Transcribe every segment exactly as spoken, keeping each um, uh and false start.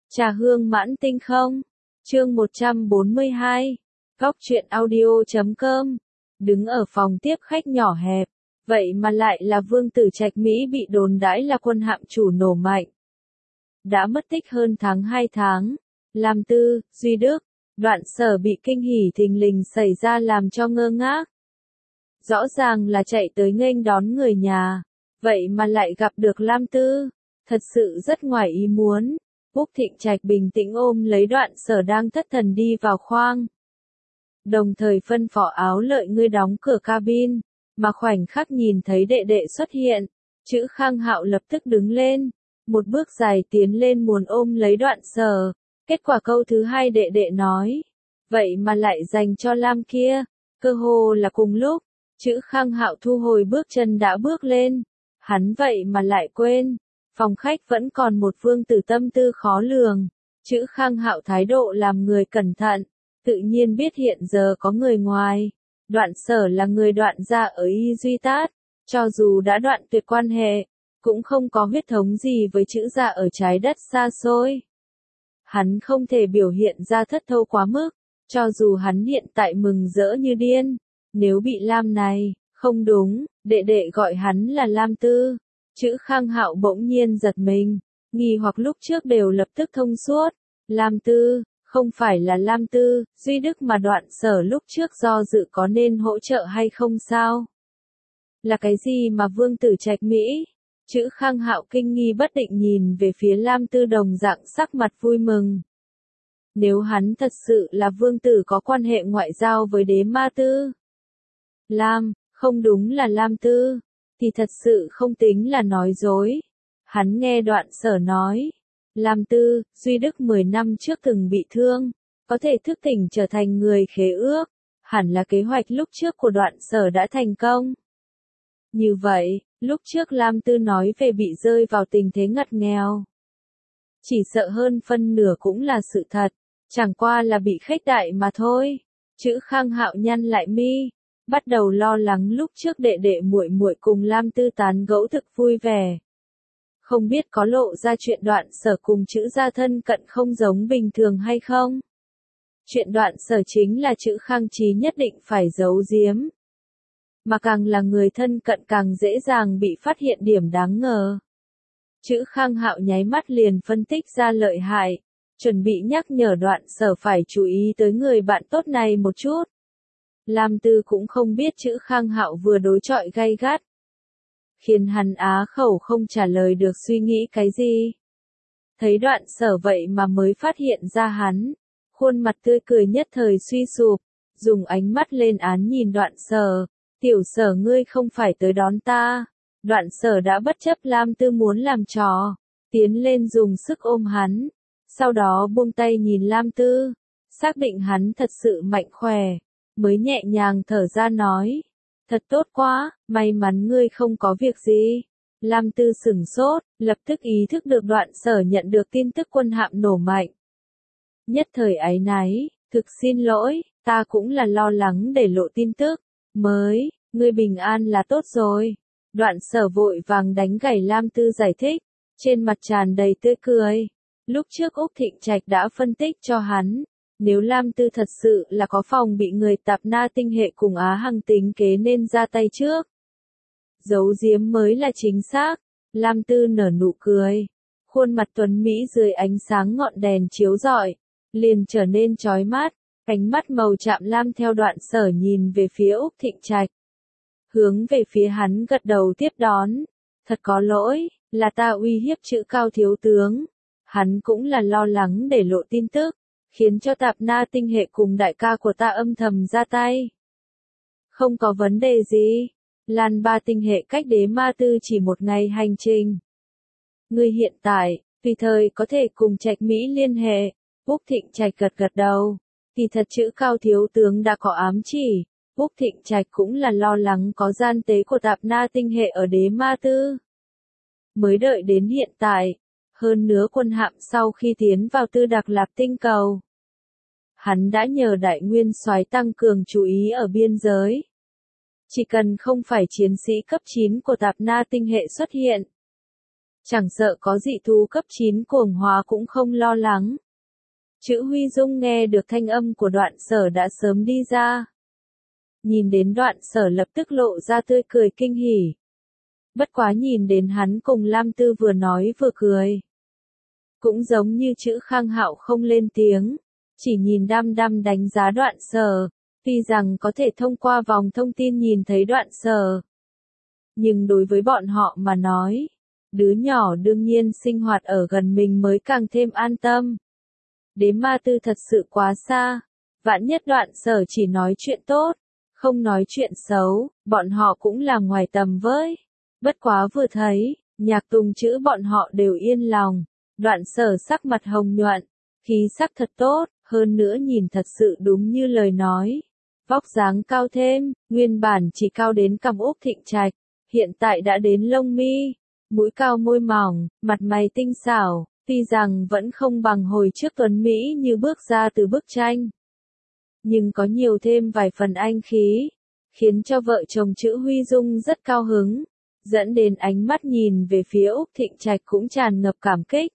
Trà hương mãn tinh không? Chương một trăm bốn mươi hai. Góc truyện audio chấm com. Đứng ở phòng tiếp khách nhỏ hẹp, vậy mà lại là Vương Tử Trạch Mỹ bị đồn đãi là quân hạm chủ nổ mạnh. Đã mất tích hơn tháng hai tháng. Lam Tư, Duy Đức, Đoạn Sở bị kinh hỉ thình lình xảy ra làm cho ngơ ngác. Rõ ràng là chạy tới nghênh đón người nhà, vậy mà lại gặp được Lam Tư, thật sự rất ngoài ý muốn. Úc Thịnh Trạch bình tĩnh ôm lấy Đoạn Sở đang thất thần đi vào khoang. Đồng thời phân phó Áo Lợi ngươi đóng cửa cabin, mà khoảnh khắc nhìn thấy đệ đệ xuất hiện, chữ Khang Hạo lập tức đứng lên, một bước dài tiến lên muốn ôm lấy Đoạn Sở. Kết quả câu thứ hai đệ đệ nói, vậy mà lại dành cho Lam kia, cơ hồ là cùng lúc, chữ Khang Hạo thu hồi bước chân đã bước lên, hắn vậy mà lại quên, phòng khách vẫn còn một Vương Tử tâm tư khó lường, chữ Khang Hạo thái độ làm người cẩn thận, tự nhiên biết hiện giờ có người ngoài, Đoạn Sở là người Đoạn gia ở Y Duy Tát, cho dù đã đoạn tuyệt quan hệ, cũng không có huyết thống gì với chữ gia ở trái đất xa xôi. Hắn không thể biểu hiện ra thất thâu quá mức, cho dù hắn hiện tại mừng rỡ như điên, nếu bị Lam này, không đúng, đệ đệ gọi hắn là Lam Tư, chữ Khang Hạo bỗng nhiên giật mình, nghi hoặc lúc trước đều lập tức thông suốt, Lam Tư, không phải là Lam Tư, Duy Đức mà Đoạn Sở lúc trước do dự có nên hỗ trợ hay không sao? Là cái gì mà Vương Tử Trạch Mỹ? Chữ Khang Hạo kinh nghi bất định nhìn về phía Lam Tư đồng dạng sắc mặt vui mừng. Nếu hắn thật sự là vương tử có quan hệ ngoại giao với đế ma tư. Lam, không đúng là Lam Tư, thì thật sự không tính là nói dối. Hắn nghe Đoạn Sở nói, Lam Tư, Duy Đức mười năm trước từng bị thương, có thể thức tỉnh trở thành người khế ước, hẳn là kế hoạch lúc trước của Đoạn Sở đã thành công. Như vậy, lúc trước Lam Tư nói về bị rơi vào tình thế ngặt nghèo. Chỉ sợ hơn phân nửa cũng là sự thật, chẳng qua là bị khuếch đại mà thôi. Chữ Khang Hạo nhăn lại mi, bắt đầu lo lắng lúc trước đệ đệ muội muội cùng Lam Tư tán gẫu thực vui vẻ. Không biết có lộ ra chuyện Đoạn Sở cùng chữ gia thân cận không giống bình thường hay không? Chuyện Đoạn Sở chính là chữ Khang Chí nhất định phải giấu giếm. Mà càng là người thân cận càng dễ dàng bị phát hiện điểm đáng ngờ. Chữ Khang Hạo nháy mắt liền phân tích ra lợi hại, chuẩn bị nhắc nhở Đoạn Sở phải chú ý tới người bạn tốt này một chút. Lam Tư cũng không biết chữ Khang Hạo vừa đối chọi gay gắt, khiến hắn á khẩu không trả lời được suy nghĩ cái gì. Thấy Đoạn Sở vậy mà mới phát hiện ra hắn, khuôn mặt tươi cười nhất thời suy sụp, dùng ánh mắt lên án nhìn Đoạn Sở. Tiểu Sở ngươi không phải tới đón ta. Đoạn Sở đã bất chấp Lam Tư muốn làm trò, tiến lên dùng sức ôm hắn, sau đó buông tay nhìn Lam Tư, xác định hắn thật sự mạnh khỏe, mới nhẹ nhàng thở ra nói, thật tốt quá, may mắn ngươi không có việc gì. Lam Tư sửng sốt, lập tức ý thức được Đoạn Sở nhận được tin tức quân hạm nổ mạnh. Nhất thời áy náy, thực xin lỗi, ta cũng là lo lắng để lộ tin tức. Mới, ngươi bình an là tốt rồi. Đoạn Sở vội vàng đánh gãy Lam Tư giải thích, trên mặt tràn đầy tươi cười. Lúc trước Úc Thịnh Trạch đã phân tích cho hắn, nếu Lam Tư thật sự là có phòng bị người Tạp Na tinh hệ cùng Á Hằng tính kế nên ra tay trước. Giấu giếm mới là chính xác. Lam Tư nở nụ cười, khuôn mặt tuấn mỹ dưới ánh sáng ngọn đèn chiếu rọi, liền trở nên chói mắt. Ánh mắt màu chạm lam theo Đoạn Sở nhìn về phía Úc Thịnh Trạch. Hướng về phía hắn gật đầu tiếp đón. Thật có lỗi, là ta uy hiếp chữ Cao thiếu tướng. Hắn cũng là lo lắng để lộ tin tức, khiến cho Tạp Na tinh hệ cùng đại ca của ta âm thầm ra tay. Không có vấn đề gì. Lan Ba tinh hệ cách đế ma tư chỉ một ngày hành trình. Ngươi hiện tại, tùy thời có thể cùng Trạch Mỹ liên hệ. Úc Thịnh Trạch gật gật đầu. Thì thật chữ Cao thiếu tướng đã có ám chỉ, Úc Thịnh Trạch cũng là lo lắng có gian tế của Tạp Na tinh hệ ở đế ma tư. Mới đợi đến hiện tại, hơn nữa quân hạm sau khi tiến vào Tư Đặc Lạc tinh cầu. Hắn đã nhờ Đại Nguyên Soái tăng cường chú ý ở biên giới. Chỉ cần không phải chiến sĩ cấp chín của Tạp Na tinh hệ xuất hiện, Chẳng sợ có dị thú cấp chín cuồng hóa cũng không lo lắng. Chữ Huy Dung nghe được thanh âm của Đoạn Sở đã sớm đi ra. Nhìn đến Đoạn Sở lập tức lộ ra tươi cười kinh hỉ. Bất quá nhìn đến hắn cùng Lam Tư vừa nói vừa cười. Cũng giống như chữ Khang Hạo không lên tiếng, chỉ nhìn đăm đăm đánh giá Đoạn Sở, tuy rằng có thể thông qua vòng thông tin nhìn thấy Đoạn Sở. Nhưng đối với bọn họ mà nói, đứa nhỏ đương nhiên sinh hoạt ở gần mình mới càng thêm an tâm. Đế Ma Tư thật sự quá xa, vạn nhất Đoạn Sở chỉ nói chuyện tốt, không nói chuyện xấu, bọn họ cũng là ngoài tầm với. Bất quá vừa thấy, Nhạc Tùng chữ bọn họ đều yên lòng. Đoạn Sở sắc mặt hồng nhuận, khí sắc thật tốt, hơn nữa nhìn thật sự đúng như lời nói. Vóc dáng cao thêm, nguyên bản chỉ cao đến cằm Úc Thịnh Trạch, hiện tại đã đến lông mi, mũi cao môi mỏng, mặt mày tinh xảo, tuy rằng vẫn không bằng hồi trước tuấn Mỹ như bước ra từ bức tranh. Nhưng có nhiều thêm vài phần anh khí, khiến cho vợ chồng chữ Huy Dung rất cao hứng, dẫn đến ánh mắt nhìn về phía Úc Thịnh Trạch cũng tràn ngập cảm kích.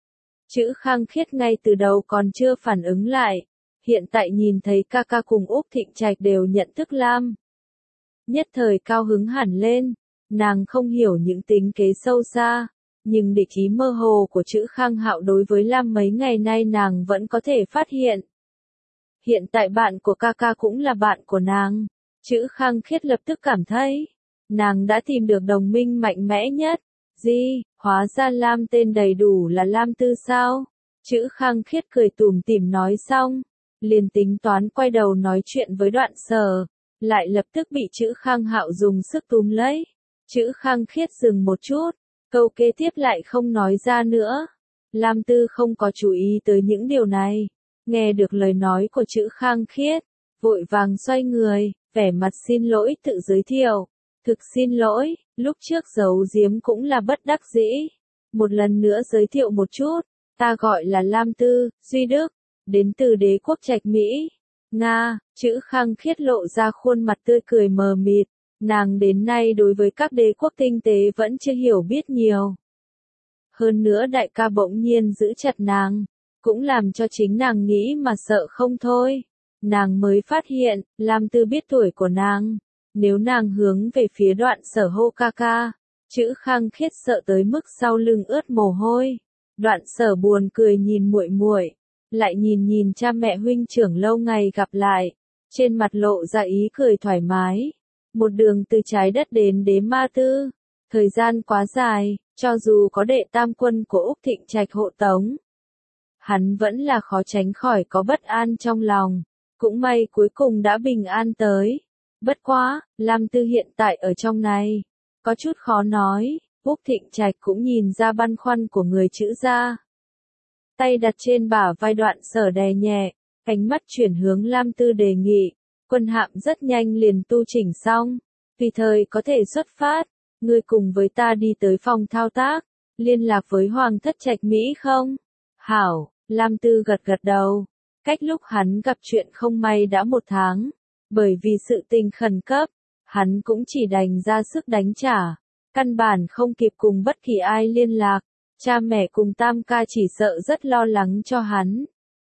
Chữ Khang Khiết ngay từ đầu còn chưa phản ứng lại, hiện tại nhìn thấy ca ca cùng Úc Thịnh Trạch đều nhận thức Lam. Nhất thời cao hứng hẳn lên, nàng không hiểu những tính kế sâu xa, nhưng địch ý mơ hồ của chữ Khang Hạo đối với Lam mấy ngày nay nàng vẫn có thể phát hiện. Hiện tại bạn của ca ca cũng là bạn của nàng, chữ Khang Khiết lập tức cảm thấy, nàng đã tìm được đồng minh mạnh mẽ nhất. Gì, hóa ra Lam tên đầy đủ là Lam Tư sao? Chữ Khang Khiết cười tủm tỉm nói xong, liền tính toán quay đầu nói chuyện với Đoạn Sở, lại lập tức bị chữ Khang Hạo dùng sức túm lấy. Chữ Khang Khiết dừng một chút, câu kế tiếp lại không nói ra nữa. Lam Tư không có chú ý tới những điều này, nghe được lời nói của chữ Khang Khiết, vội vàng xoay người, vẻ mặt xin lỗi tự giới thiệu. Thực xin lỗi, lúc trước giấu giếm cũng là bất đắc dĩ. Một lần nữa giới thiệu một chút, ta gọi là Lam Tư, Duy Đức, đến từ đế quốc Trạch Mỹ. Nga, chữ Khang Khiết lộ ra khuôn mặt tươi cười mờ mịt, nàng đến nay đối với các đế quốc tinh tế vẫn chưa hiểu biết nhiều. Hơn nữa đại ca bỗng nhiên giữ chặt nàng, cũng làm cho chính nàng nghĩ mà sợ không thôi. Nàng mới phát hiện, Lam Tư biết tuổi của nàng. Nếu nàng hướng về phía Đoạn Sở hô ca ca, chữ Khang Khiết sợ tới mức sau lưng ướt mồ hôi. Đoạn Sở buồn cười nhìn muội muội, lại nhìn nhìn cha mẹ huynh trưởng lâu ngày gặp lại, trên mặt lộ ra ý cười thoải mái. Một đường từ trái đất đến Đế Ma Tư, thời gian quá dài, cho dù có đệ tam quân của Úc Thịnh Trạch hộ tống, hắn vẫn là khó tránh khỏi có bất an trong lòng. Cũng may cuối cùng đã bình an tới. Bất quá, Lam Tư hiện tại ở trong này, có chút khó nói, Úc Thịnh Trạch cũng nhìn ra băn khoăn của người chữ gia. Tay đặt trên bả vai Đoạn Sở đè nhẹ, ánh mắt chuyển hướng Lam Tư đề nghị, quân hạm rất nhanh liền tu chỉnh xong, tùy thời có thể xuất phát, ngươi cùng với ta đi tới phòng thao tác, liên lạc với Hoàng thất Trạch Mỹ không? Hảo, Lam Tư gật gật đầu, cách lúc hắn gặp chuyện không may đã một tháng. Bởi vì sự tình khẩn cấp, hắn cũng chỉ đành ra sức đánh trả, căn bản không kịp cùng bất kỳ ai liên lạc, cha mẹ cùng tam ca chỉ sợ rất lo lắng cho hắn.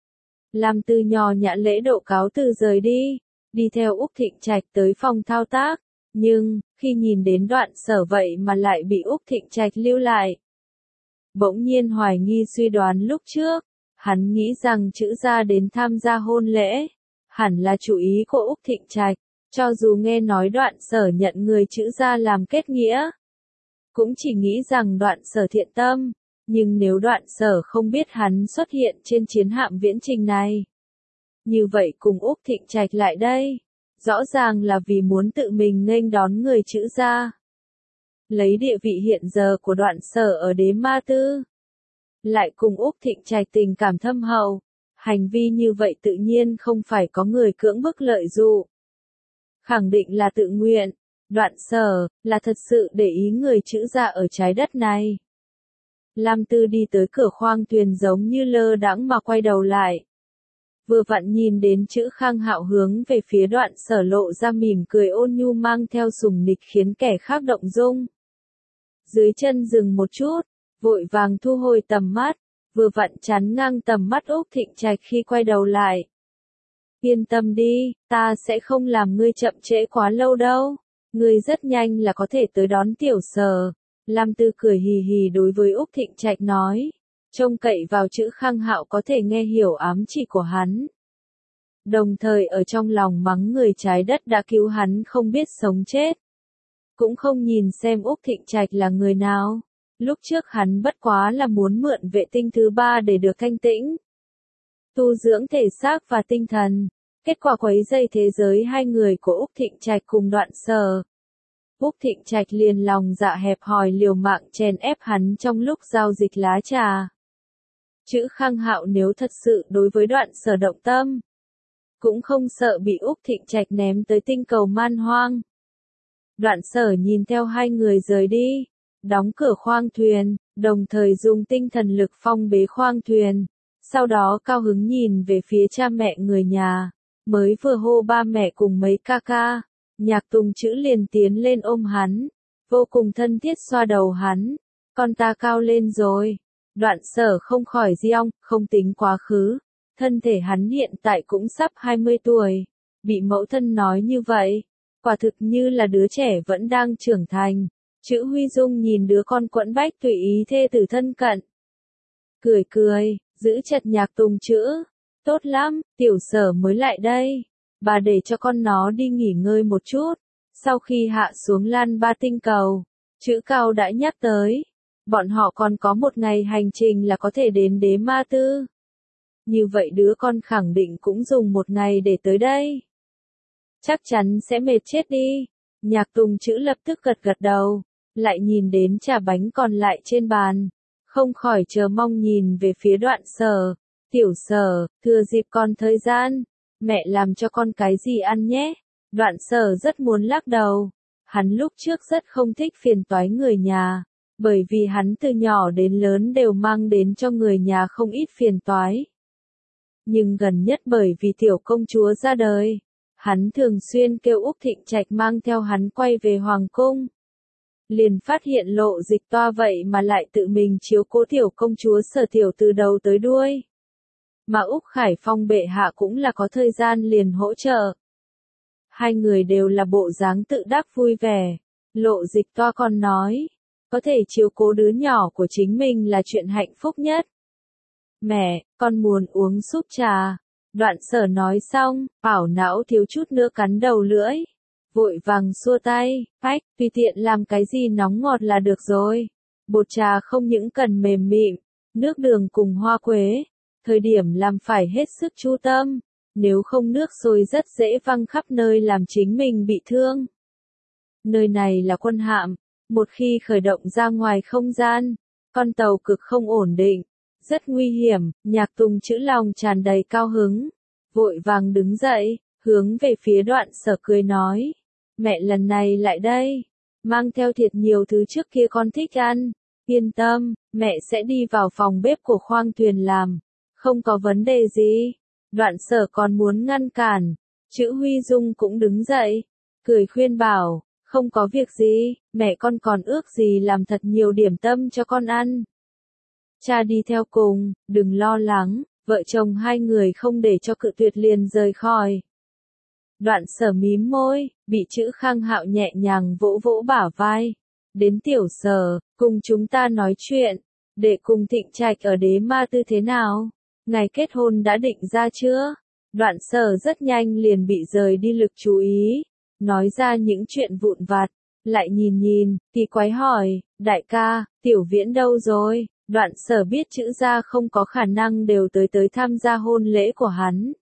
Lam Tư nhỏ nhã lễ độ cáo từ rời đi, đi theo Úc Thịnh Trạch tới phòng thao tác, nhưng, khi nhìn đến Đoạn Sở vậy mà lại bị Úc Thịnh Trạch lưu lại. Bỗng nhiên hoài nghi suy đoán lúc trước, hắn nghĩ rằng chữ gia đến tham gia hôn lễ. Hẳn là chủ ý của Úc Thịnh Trạch, cho dù nghe nói Đoạn Sở nhận người chữ gia làm kết nghĩa. Cũng chỉ nghĩ rằng Đoạn Sở thiện tâm, nhưng nếu Đoạn Sở không biết hắn xuất hiện trên chiến hạm viễn trình này. Như vậy cùng Úc Thịnh Trạch lại đây, rõ ràng là vì muốn tự mình nghênh đón người chữ gia. Lấy địa vị hiện giờ của Đoạn Sở ở Đế Ma Tư, lại cùng Úc Thịnh Trạch tình cảm thâm hậu. Hành vi như vậy tự nhiên không phải có người cưỡng bức lợi dụ. Khẳng định là tự nguyện, Đoạn Sở, là thật sự để ý người chữ gia ở trái đất này. Lam Tư đi tới cửa khoang thuyền giống như lơ đãng mà quay đầu lại. Vừa vặn nhìn đến chữ Khang Hạo hướng về phía Đoạn Sở lộ ra mỉm cười ôn nhu mang theo sùng nịch khiến kẻ khác động dung. Dưới chân dừng một chút, vội vàng thu hồi tầm mắt, vừa vặn chắn ngang tầm mắt Úc Thịnh Trạch khi quay đầu lại. Yên tâm đi, ta sẽ không làm ngươi chậm trễ quá lâu đâu, ngươi rất nhanh là có thể tới đón tiểu Sở. Lam Tư cười hì hì đối với Úc Thịnh Trạch nói, trông cậy vào chữ Khang Hạo có thể nghe hiểu ám chỉ của hắn. Đồng thời ở trong lòng mắng người trái đất đã cứu hắn không biết sống chết. Cũng không nhìn xem Úc Thịnh Trạch là người nào. Lúc trước hắn bất quá là muốn mượn vệ tinh thứ ba để được thanh tĩnh, tu dưỡng thể xác và tinh thần. Kết quả quấy dây thế giới hai người của Úc Thịnh Trạch cùng Đoạn Sở. Úc Thịnh Trạch liền lòng dạ hẹp hòi liều mạng chèn ép hắn trong lúc giao dịch lá trà. Chữ Khang Hạo nếu thật sự đối với Đoạn Sở động tâm, cũng không sợ bị Úc Thịnh Trạch ném tới tinh cầu man hoang. Đoạn Sở nhìn theo hai người rời đi, đóng cửa khoang thuyền, đồng thời dùng tinh thần lực phong bế khoang thuyền. Sau đó cao hứng nhìn về phía cha mẹ người nhà, mới vừa hô ba mẹ cùng mấy ca ca. Nhạc Tùng Chữ liền tiến lên ôm hắn, vô cùng thân thiết xoa đầu hắn. Con ta cao lên rồi. Đoạn Sở không khỏi giong, không tính quá khứ. Thân thể hắn hiện tại cũng sắp hai mươi tuổi. Bị mẫu thân nói như vậy, quả thực như là đứa trẻ vẫn đang trưởng thành. Chữ Huy Dung nhìn đứa con quẫn bách tùy ý thê tử thân cận. Cười cười, giữ chặt Nhạc Tùng Chữ. Tốt lắm, tiểu Sở mới lại đây. Bà để cho con nó đi nghỉ ngơi một chút. Sau khi hạ xuống Lan Ba tinh cầu, Chữ Cao đã nhắc tới. Bọn họ còn có một ngày hành trình là có thể đến Đế Ma Tư. Như vậy đứa con khẳng định cũng dùng một ngày để tới đây. Chắc chắn sẽ mệt chết đi. Nhạc Tùng Chữ lập tức gật gật đầu, lại nhìn đến trà bánh còn lại trên bàn. Không khỏi chờ mong nhìn về phía Đoạn Sở. Tiểu Sở, thừa dịp còn thời gian, mẹ làm cho con cái gì ăn nhé. Đoạn Sở rất muốn lắc đầu. Hắn lúc trước rất không thích phiền toái người nhà, bởi vì hắn từ nhỏ đến lớn đều mang đến cho người nhà không ít phiền toái. Nhưng gần nhất bởi vì tiểu công chúa ra đời, hắn thường xuyên kêu Úc Thịnh Trạch mang theo hắn quay về Hoàng cung. Liền phát hiện Lộ Dịch Toa vậy mà lại tự mình chiếu cố tiểu công chúa Sở Tiểu từ đầu tới đuôi. Mà Úc Khải Phong bệ hạ cũng là có thời gian liền hỗ trợ. Hai người đều là bộ dáng tự đắc vui vẻ. Lộ Dịch Toa còn nói, có thể chiếu cố đứa nhỏ của chính mình là chuyện hạnh phúc nhất. Mẹ, con muốn uống súp trà. Đoạn Sở nói xong, ảo não thiếu chút nữa cắn đầu lưỡi. Vội vàng xua tay, phách, tùy tiện làm cái gì nóng ngọt là được rồi. Bột trà không những cần mềm mịn, nước đường cùng hoa quế. Thời điểm làm phải hết sức chú tâm, nếu không nước sôi rất dễ văng khắp nơi làm chính mình bị thương. Nơi này là quân hạm, một khi khởi động ra ngoài không gian, con tàu cực không ổn định, rất nguy hiểm. Nhạc Tùng Chữ lòng tràn đầy cao hứng, vội vàng đứng dậy, hướng về phía Đoạn Sở cười nói, mẹ lần này lại đây, mang theo thiệt nhiều thứ trước kia con thích ăn, yên tâm, mẹ sẽ đi vào phòng bếp của khoang thuyền làm. Không có vấn đề gì. Đoạn Sở còn muốn ngăn cản. Chữ Huy Dung cũng đứng dậy, cười khuyên bảo, không có việc gì, mẹ con còn ước gì làm thật nhiều điểm tâm cho con ăn. Cha đi theo cùng, đừng lo lắng, vợ chồng hai người không để cho cự tuyệt liền rời khỏi. Đoạn Sở mím môi, bị Chữ Khang Hạo nhẹ nhàng vỗ vỗ bả vai. Đến tiểu Sở, cùng chúng ta nói chuyện, để cùng Thịnh Trạch ở Đế Ma Tư thế nào? Ngày kết hôn đã định ra chưa? Đoạn Sở rất nhanh liền bị rời đi lực chú ý, nói ra những chuyện vụn vặt, lại nhìn nhìn, kỳ quái hỏi, đại ca, Tiểu Viễn đâu rồi? Đoạn Sở biết Chữ gia không có khả năng đều tới tới tham gia hôn lễ của hắn.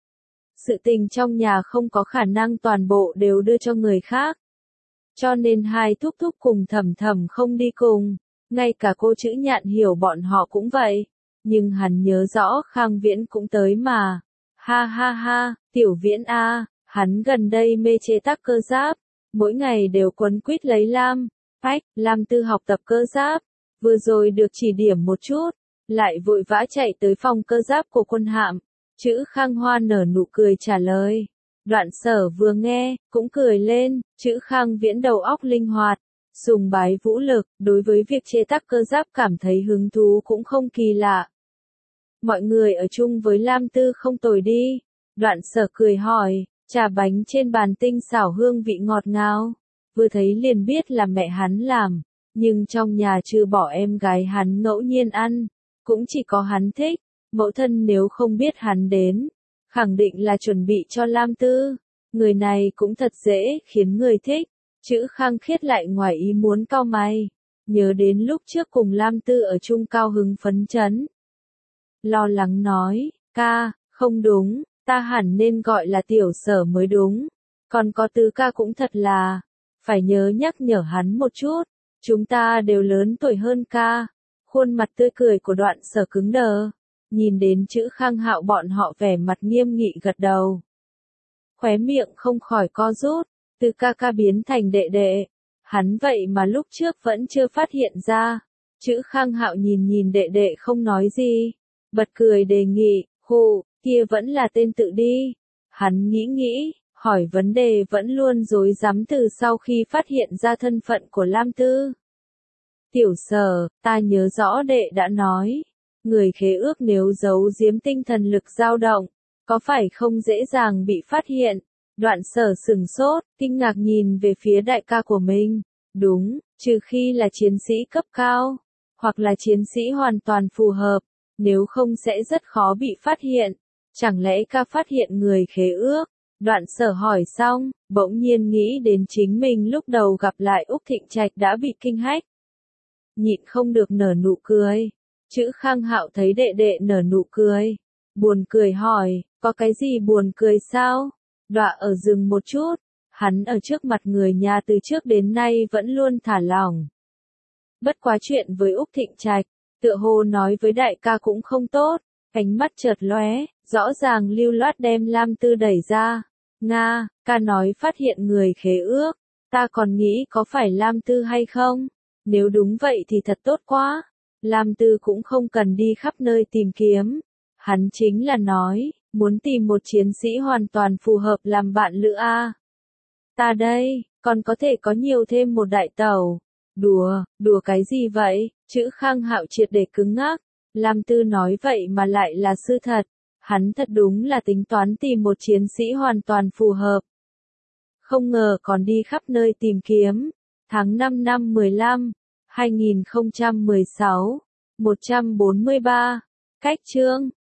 Sự tình trong nhà không có khả năng toàn bộ đều đưa cho người khác. Cho nên hai thúc thúc cùng Thầm Thầm không đi cùng, ngay cả cô Chữ Nhạn Hiểu bọn họ cũng vậy. Nhưng hắn nhớ rõ Khang Viễn cũng tới mà. Ha ha ha, Tiểu Viễn a, hắn gần đây mê chế tác cơ giáp, mỗi ngày đều quấn quýt lấy Lam, Phách, Lam Tư học tập cơ giáp, vừa rồi được chỉ điểm một chút, lại vội vã chạy tới phòng cơ giáp của quân hạm. Chữ Khang Hoa nở nụ cười trả lời. Đoạn Sở vừa nghe, cũng cười lên. Chữ Khang Viễn đầu óc linh hoạt, sùng bái vũ lực, đối với việc chế tác cơ giáp cảm thấy hứng thú cũng không kỳ lạ. Mọi người ở chung với Lam Tư không tồi đi. Đoạn Sở cười hỏi, trà bánh trên bàn tinh xảo hương vị ngọt ngào. Vừa thấy liền biết là mẹ hắn làm, nhưng trong nhà trừ bỏ em gái hắn ngẫu nhiên ăn, cũng chỉ có hắn thích. Mẫu thân nếu không biết hắn đến, khẳng định là chuẩn bị cho Lam Tư. Người này cũng thật dễ khiến người thích. Chữ Khang Khiết lại ngoài ý muốn cau mày, nhớ đến lúc trước cùng Lam Tư ở chung cao hứng phấn chấn. Lo lắng nói, ca, không đúng, ta hẳn nên gọi là Tiểu Sở mới đúng. Còn có Tứ ca cũng thật là, phải nhớ nhắc nhở hắn một chút, chúng ta đều lớn tuổi hơn ca. Khuôn mặt tươi cười của Đoạn Sở cứng đờ, nhìn đến chữ Khang Hạo bọn họ vẻ mặt nghiêm nghị gật đầu. Khóe miệng không khỏi co rút, từ ca ca biến thành đệ đệ. Hắn vậy mà lúc trước vẫn chưa phát hiện ra. Chữ Khang Hạo nhìn nhìn đệ đệ không nói gì, bật cười đề nghị, hù, kia vẫn là tên tự đi. Hắn nghĩ nghĩ, hỏi vấn đề vẫn luôn rối rắm từ sau khi phát hiện ra thân phận của Lam Tư. Tiểu Sở, ta nhớ rõ đệ đã nói, người khế ước nếu giấu giếm tinh thần lực dao động, có phải không dễ dàng bị phát hiện. Đoạn Sở sừng sốt, kinh ngạc nhìn về phía đại ca của mình. Đúng, trừ khi là chiến sĩ cấp cao, hoặc là chiến sĩ hoàn toàn phù hợp, nếu không sẽ rất khó bị phát hiện. Chẳng lẽ ca phát hiện người khế ước? Đoạn Sở hỏi xong, bỗng nhiên nghĩ đến chính mình lúc đầu gặp lại Úc Thịnh Trạch đã bị kinh hách. Nhịn không được nở nụ cười. Chữ Khang Hạo thấy đệ đệ nở nụ cười, buồn cười hỏi, có cái gì buồn cười sao? Đọa ở dừng một chút, hắn ở trước mặt người nhà từ trước đến nay vẫn luôn thả lỏng. Bất quá chuyện với Úc Thịnh Trạch, tựa hồ nói với đại ca cũng không tốt, ánh mắt chợt lóe, rõ ràng lưu loát đem Lam Tư đẩy ra. Nga, ca nói phát hiện người khế ước, ta còn nghĩ có phải Lam Tư hay không? Nếu đúng vậy thì thật tốt quá. Lam Tư cũng không cần đi khắp nơi tìm kiếm. Hắn chính là nói, muốn tìm một chiến sĩ hoàn toàn phù hợp làm bạn lữ a. Ta đây, còn có thể có nhiều thêm một đại tẩu. Đùa, đùa cái gì vậy? Chữ Khang Hạo triệt để cứng ngắc. Lam Tư nói vậy mà lại là sự thật. Hắn thật đúng là tính toán tìm một chiến sĩ hoàn toàn phù hợp. Không ngờ còn đi khắp nơi tìm kiếm. Tháng năm năm mười lăm, hai nghìn không trăm mười sáu, một trăm bốn mươi ba. Cách chương